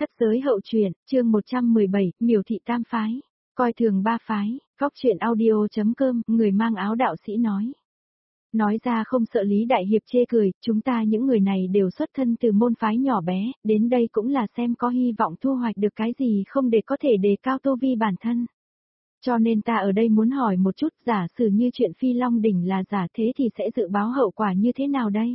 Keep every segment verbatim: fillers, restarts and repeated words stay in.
Thất giới hậu truyện, chương một trăm mười bảy, miểu thị tam phái. Coi thường ba phái, góc truyện audio.com, người mang áo đạo sĩ nói. Nói ra không sợ Lý Đại Hiệp chê cười, chúng ta những người này đều xuất thân từ môn phái nhỏ bé, đến đây cũng là xem có hy vọng thu hoạch được cái gì không để có thể đề cao tu vi bản thân. Cho nên ta ở đây muốn hỏi một chút, giả sử như chuyện Phi Long Đỉnh là giả thế thì sẽ dự báo hậu quả như thế nào đây?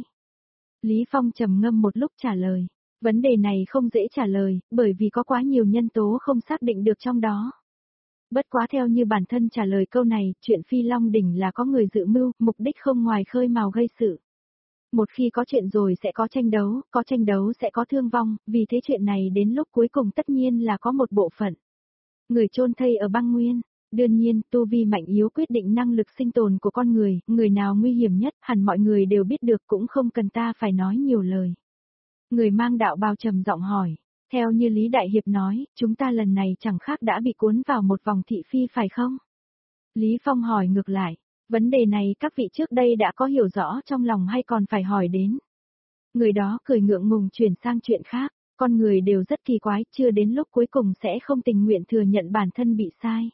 Lý Phong trầm ngâm một lúc trả lời. Vấn đề này không dễ trả lời, bởi vì có quá nhiều nhân tố không xác định được trong đó. Bất quá theo như bản thân trả lời câu này, chuyện Phi Long Đỉnh là có người dự mưu, mục đích không ngoài khơi mào gây sự. Một khi có chuyện rồi sẽ có tranh đấu, có tranh đấu sẽ có thương vong, vì thế chuyện này đến lúc cuối cùng tất nhiên là có một bộ phận. Người chôn thây ở băng nguyên. Đương nhiên, tu vi mạnh yếu quyết định năng lực sinh tồn của con người, người nào nguy hiểm nhất, hẳn mọi người đều biết được cũng không cần ta phải nói nhiều lời. Người mang đạo bào trầm giọng hỏi, theo như Lý Đại Hiệp nói, chúng ta lần này chẳng khác đã bị cuốn vào một vòng thị phi phải không? Lý Phong hỏi ngược lại, vấn đề này các vị trước đây đã có hiểu rõ trong lòng hay còn phải hỏi đến? Người đó cười ngượng ngùng chuyển sang chuyện khác, con người đều rất kỳ quái, chưa đến lúc cuối cùng sẽ không tình nguyện thừa nhận bản thân bị sai.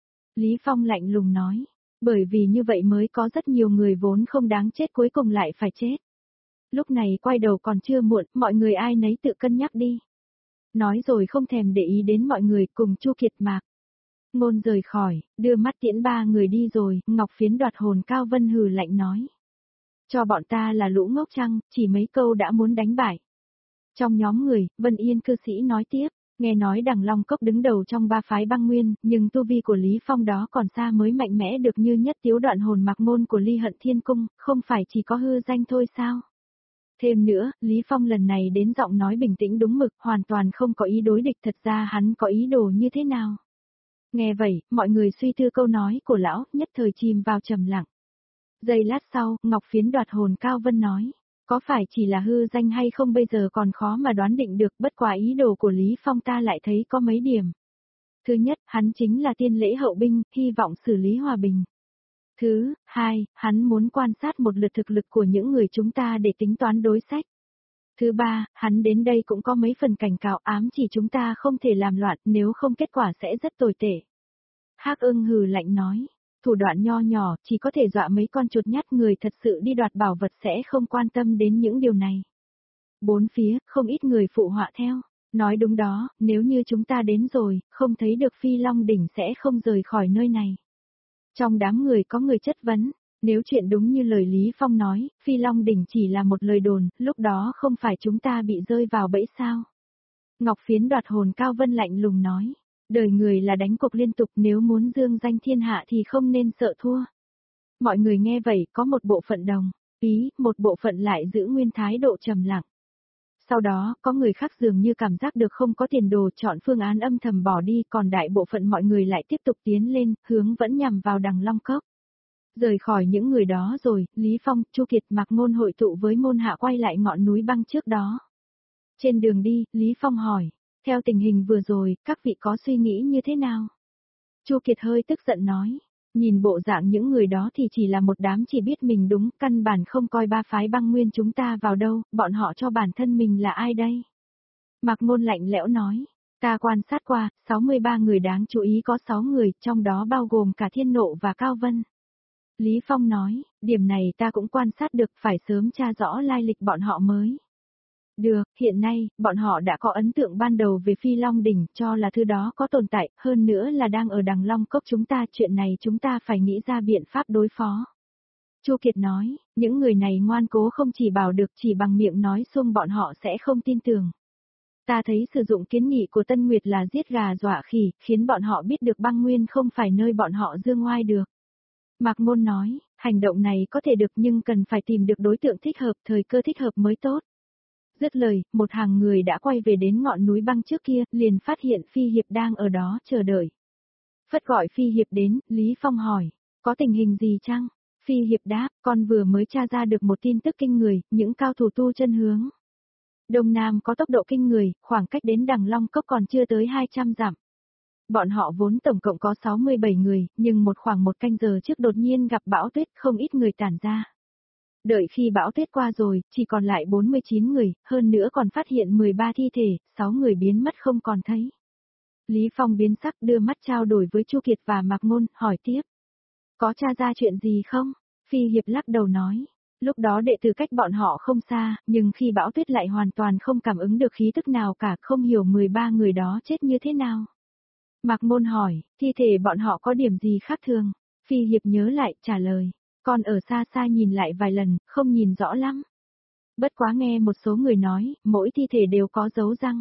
Lý Phong lạnh lùng nói, bởi vì như vậy mới có rất nhiều người vốn không đáng chết cuối cùng lại phải chết. Lúc này quay đầu còn chưa muộn, mọi người ai nấy tự cân nhắc đi. Nói rồi không thèm để ý đến mọi người cùng Chu Kiệt Mạc. Ngôn rời khỏi, đưa mắt tiễn ba người đi rồi, Ngọc Phiến đoạt hồn Cao Vân hừ lạnh nói. Cho bọn ta là lũ ngốc chăng, chỉ mấy câu đã muốn đánh bại. Trong nhóm người, Vân Yên cư sĩ nói tiếp. Nghe nói Đằng Long Cốc đứng đầu trong ba phái băng nguyên, nhưng tu vi của Lý Phong đó còn xa mới mạnh mẽ được như nhất tiếu đoạn hồn mạc môn của Ly Hận Thiên Cung, không phải chỉ có hư danh thôi sao? Thêm nữa, Lý Phong lần này đến giọng nói bình tĩnh đúng mực, hoàn toàn không có ý đối địch, thật ra hắn có ý đồ như thế nào? Nghe vậy, mọi người suy tư câu nói của lão, nhất thời chìm vào trầm lặng. Giây lát sau, Ngọc Phiến đoạt hồn Cao Vân nói. Có phải chỉ là hư danh hay không bây giờ còn khó mà đoán định được, bất quá ý đồ của Lý Phong ta lại thấy có mấy điểm. Thứ nhất, hắn chính là tiên lễ hậu binh, hy vọng xử lý hòa bình. Thứ hai, hắn muốn quan sát một lượt thực lực của những người chúng ta để tính toán đối sách. Thứ ba, hắn đến đây cũng có mấy phần cảnh cáo ám chỉ chúng ta không thể làm loạn, nếu không kết quả sẽ rất tồi tệ. Hắc Ưng hừ lạnh nói. Thủ đoạn nho nhỏ, chỉ có thể dọa mấy con chuột nhắt, người thật sự đi đoạt bảo vật sẽ không quan tâm đến những điều này. Bốn phía, không ít người phụ họa theo. Nói đúng đó, nếu như chúng ta đến rồi, không thấy được Phi Long Đỉnh sẽ không rời khỏi nơi này. Trong đám người có người chất vấn, nếu chuyện đúng như lời Lý Phong nói, Phi Long Đỉnh chỉ là một lời đồn, lúc đó không phải chúng ta bị rơi vào bẫy sao? Ngọc Phiến đoạt hồn Cao Vân lạnh lùng nói. Đời người là đánh cuộc liên tục, nếu muốn dương danh thiên hạ thì không nên sợ thua. Mọi người nghe vậy có một bộ phận đồng ý, một bộ phận lại giữ nguyên thái độ trầm lặng. Sau đó, có người khác dường như cảm giác được không có tiền đồ chọn phương án âm thầm bỏ đi, còn đại bộ phận mọi người lại tiếp tục tiến lên, hướng vẫn nhằm vào Đằng Long Cốc. Rời khỏi những người đó rồi, Lý Phong, Chu Kiệt Mạc Ngôn hội tụ với môn hạ quay lại ngọn núi băng trước đó. Trên đường đi, Lý Phong hỏi. Theo tình hình vừa rồi, các vị có suy nghĩ như thế nào? Chu Kiệt hơi tức giận nói, nhìn bộ dạng những người đó thì chỉ là một đám chỉ biết mình đúng, căn bản không coi ba phái băng nguyên chúng ta vào đâu, bọn họ cho bản thân mình là ai đây? Mạc Ngôn lạnh lẽo nói, ta quan sát qua, sáu mươi ba người đáng chú ý có sáu người, trong đó bao gồm cả Thiên Nộ và Cao Vân. Lý Phong nói, điểm này ta cũng quan sát được, phải sớm tra rõ lai lịch bọn họ mới. Được, hiện nay, bọn họ đã có ấn tượng ban đầu về Phi Long Đỉnh, cho là thứ đó có tồn tại, hơn nữa là đang ở Đằng Long Cốc chúng ta, chuyện này chúng ta phải nghĩ ra biện pháp đối phó. Chu Kiệt nói, những người này ngoan cố không chỉ bảo được, chỉ bằng miệng nói xuông bọn họ sẽ không tin tưởng. Ta thấy sử dụng kiến nghị của Tân Nguyệt là giết gà dọa khỉ, khiến bọn họ biết được băng nguyên không phải nơi bọn họ dương ngoai được. Mạc Ngôn nói, hành động này có thể được nhưng cần phải tìm được đối tượng thích hợp, thời cơ thích hợp mới tốt. Dứt lời, một hàng người đã quay về đến ngọn núi băng trước kia, liền phát hiện Phi Hiệp đang ở đó chờ đợi. Phất gọi Phi Hiệp đến, Lý Phong hỏi, có tình hình gì chăng? Phi Hiệp đáp, con vừa mới tra ra được một tin tức kinh người, những cao thủ tu chân hướng Đông Nam có tốc độ kinh người, khoảng cách đến Đằng Long Cốc còn chưa tới hai trăm dặm. Bọn họ vốn tổng cộng có sáu mươi bảy người, nhưng một khoảng một canh giờ trước đột nhiên gặp bão tuyết, không ít người tản ra. Đợi khi bão tuyết qua rồi, chỉ còn lại bốn mươi chín người, hơn nữa còn phát hiện mười ba thi thể, sáu người biến mất không còn thấy. Lý Phong biến sắc đưa mắt trao đổi với Chu Kiệt và Mạc Ngôn, hỏi tiếp. Có tra ra chuyện gì không? Phi Hiệp lắc đầu nói. Lúc đó đệ tử cách bọn họ không xa, nhưng khi bão tuyết lại hoàn toàn không cảm ứng được khí tức nào cả, không hiểu mười ba người đó chết như thế nào. Mạc Ngôn hỏi, thi thể bọn họ có điểm gì khác thường? Phi Hiệp nhớ lại, trả lời. Còn ở xa xa nhìn lại vài lần, không nhìn rõ lắm. Bất quá nghe một số người nói, mỗi thi thể đều có dấu răng.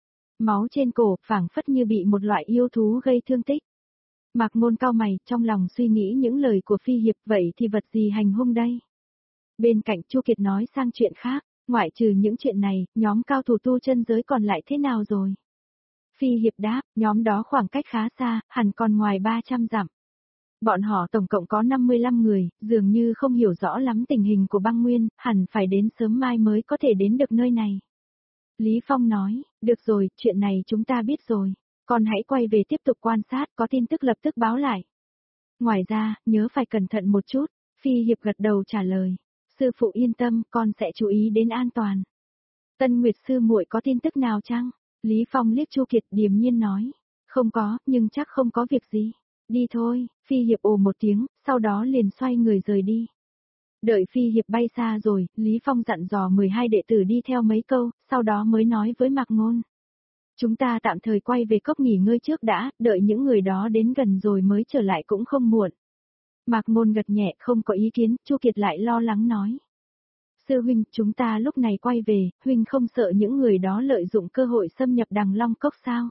Máu trên cổ, phảng phất như bị một loại yêu thú gây thương tích. Mạc Ngôn cau mày, trong lòng suy nghĩ những lời của Phi Hiệp, vậy thì vật gì hành hung đây? Bên cạnh Chu Kiệt nói sang chuyện khác, ngoại trừ những chuyện này, nhóm cao thủ tu chân giới còn lại thế nào rồi? Phi Hiệp đáp, nhóm đó khoảng cách khá xa, hẳn còn ngoài ba trăm dặm. Bọn họ tổng cộng có năm mươi lăm người, dường như không hiểu rõ lắm tình hình của băng nguyên, hẳn phải đến sớm mai mới có thể đến được nơi này. Lý Phong nói, được rồi, chuyện này chúng ta biết rồi. Con hãy quay về tiếp tục quan sát, có tin tức lập tức báo lại. Ngoài ra, nhớ phải cẩn thận một chút, Phi Hiệp gật đầu trả lời. Sư phụ yên tâm, con sẽ chú ý đến an toàn. Tân Nguyệt sư muội có tin tức nào chăng? Lý Phong liếc Chu Kiệt điềm nhiên nói. Không có, nhưng chắc không có việc gì. Đi thôi, Phi Hiệp ồ một tiếng, sau đó liền xoay người rời đi. Đợi Phi Hiệp bay xa rồi, Lý Phong dặn dò mười hai đệ tử đi theo mấy câu, sau đó mới nói với Mạc Ngôn. Chúng ta tạm thời quay về cốc nghỉ ngơi trước đã, đợi những người đó đến gần rồi mới trở lại cũng không muộn. Mạc Ngôn gật nhẹ không có ý kiến, Chu Kiệt lại lo lắng nói. Sư huynh, chúng ta lúc này quay về, huynh không sợ những người đó lợi dụng cơ hội xâm nhập Đằng Long Cốc sao?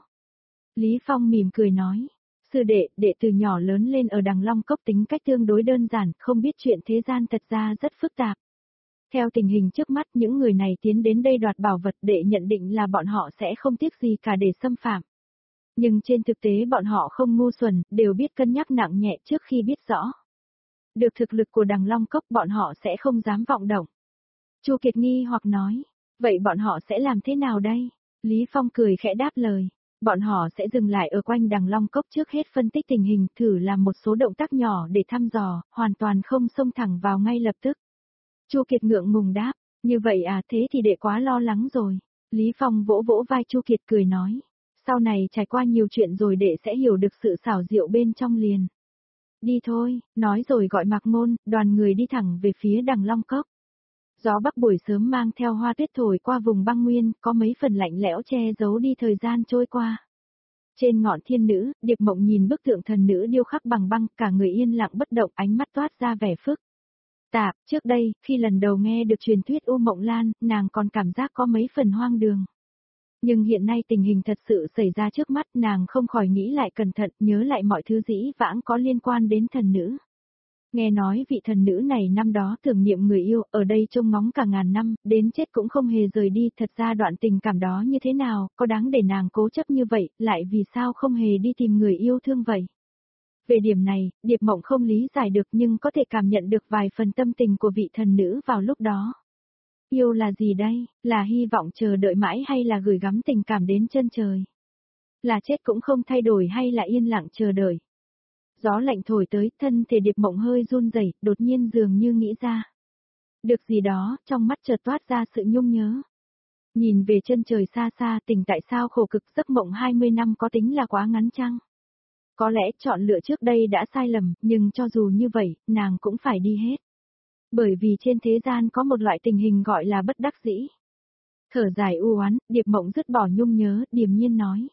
Lý Phong mỉm cười nói. Sư đệ, đệ từ nhỏ lớn lên ở Đằng Long Cốc tính cách tương đối đơn giản, không biết chuyện thế gian thật ra rất phức tạp. Theo tình hình trước mắt những người này tiến đến đây đoạt bảo vật, đệ nhận định là bọn họ sẽ không tiếc gì cả để xâm phạm. Nhưng trên thực tế bọn họ không ngu xuẩn, đều biết cân nhắc nặng nhẹ trước khi biết rõ. Được thực lực của Đằng Long Cốc bọn họ sẽ không dám vọng động. Chu Kiệt nghi hoặc nói, vậy bọn họ sẽ làm thế nào đây? Lý Phong cười khẽ đáp lời. Bọn họ sẽ dừng lại ở quanh Đằng Long Cốc trước hết phân tích tình hình, thử làm một số động tác nhỏ để thăm dò, hoàn toàn không xông thẳng vào ngay lập tức. Chu Kiệt ngượng ngùng đáp, như vậy à, thế thì đệ quá lo lắng rồi. Lý Phong vỗ vỗ vai Chu Kiệt cười nói, sau này trải qua nhiều chuyện rồi đệ sẽ hiểu được sự xảo diệu bên trong liền. Đi thôi, nói rồi gọi Mạc Ngôn, đoàn người đi thẳng về phía Đằng Long Cốc. Gió bắc buổi sớm mang theo hoa tuyết thổi qua vùng băng nguyên, có mấy phần lạnh lẽo che giấu đi thời gian trôi qua. Trên ngọn thiên nữ, Điệp Mộng nhìn bức tượng thần nữ điêu khắc bằng băng, cả người yên lặng bất động, ánh mắt toát ra vẻ phức tạp. Trước đây, khi lần đầu nghe được truyền thuyết U Mộng Lan, nàng còn cảm giác có mấy phần hoang đường. Nhưng hiện nay tình hình thật sự xảy ra trước mắt, nàng không khỏi nghĩ lại cẩn thận, nhớ lại mọi thứ dĩ vãng có liên quan đến thần nữ. Nghe nói vị thần nữ này năm đó tưởng niệm người yêu, ở đây trông ngóng cả ngàn năm, đến chết cũng không hề rời đi, thật ra đoạn tình cảm đó như thế nào, có đáng để nàng cố chấp như vậy, lại vì sao không hề đi tìm người yêu thương vậy? Về điểm này, Điệp Mộng không lý giải được nhưng có thể cảm nhận được vài phần tâm tình của vị thần nữ vào lúc đó. Yêu là gì đây? Là hy vọng chờ đợi mãi hay là gửi gắm tình cảm đến chân trời? Là chết cũng không thay đổi hay là yên lặng chờ đợi? Gió lạnh thổi tới, thân thể Điệp Mộng hơi run rẩy, đột nhiên dường như nghĩ ra được gì đó, trong mắt chợt toát ra sự nhung nhớ. Nhìn về chân trời xa xa, tình tại sao khổ cực, giấc mộng hai mươi năm có tính là quá ngắn chăng? Có lẽ chọn lựa trước đây đã sai lầm, nhưng cho dù như vậy, nàng cũng phải đi hết. Bởi vì trên thế gian có một loại tình hình gọi là bất đắc dĩ. Thở dài u oán, Điệp Mộng dứt bỏ nhung nhớ, điềm nhiên nói.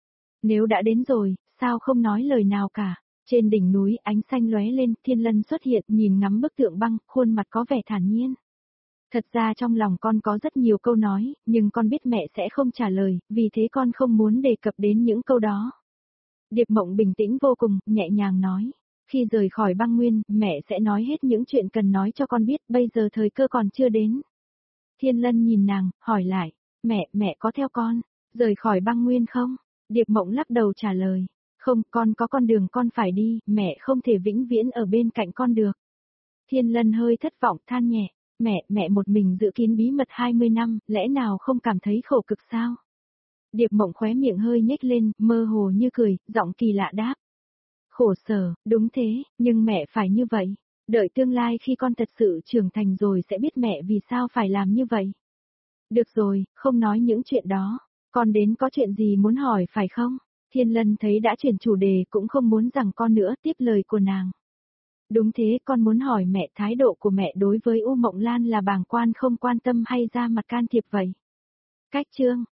Nếu đã đến rồi, sao không nói lời nào cả? Trên đỉnh núi, ánh xanh lóe lên, Thiên Lân xuất hiện, nhìn ngắm bức tượng băng, khuôn mặt có vẻ thản nhiên. Thật ra trong lòng con có rất nhiều câu nói, nhưng con biết mẹ sẽ không trả lời, vì thế con không muốn đề cập đến những câu đó. Điệp Mộng bình tĩnh vô cùng, nhẹ nhàng nói. Khi rời khỏi băng nguyên, mẹ sẽ nói hết những chuyện cần nói cho con biết, bây giờ thời cơ còn chưa đến. Thiên Lân nhìn nàng, hỏi lại, mẹ, mẹ có theo con, rời khỏi băng nguyên không? Điệp Mộng lắc đầu trả lời. Không, con có con đường con phải đi, mẹ không thể vĩnh viễn ở bên cạnh con được. Thiên Lân hơi thất vọng than nhẹ, mẹ, mẹ một mình giữ kín bí mật hai mươi năm, lẽ nào không cảm thấy khổ cực sao? Điệp Mộng khóe miệng hơi nhếch lên, mơ hồ như cười, giọng kỳ lạ đáp. Khổ sở, đúng thế, nhưng mẹ phải như vậy. Đợi tương lai khi con thật sự trưởng thành rồi sẽ biết mẹ vì sao phải làm như vậy. Được rồi, không nói những chuyện đó. Con đến có chuyện gì muốn hỏi phải không? Thiên Lân thấy đã chuyển chủ đề cũng không muốn rằng con nữa tiếp lời của nàng. Đúng thế, con muốn hỏi mẹ thái độ của mẹ đối với U Mộng Lan là bàng quan không quan tâm hay ra mặt can thiệp vậy? Cách chương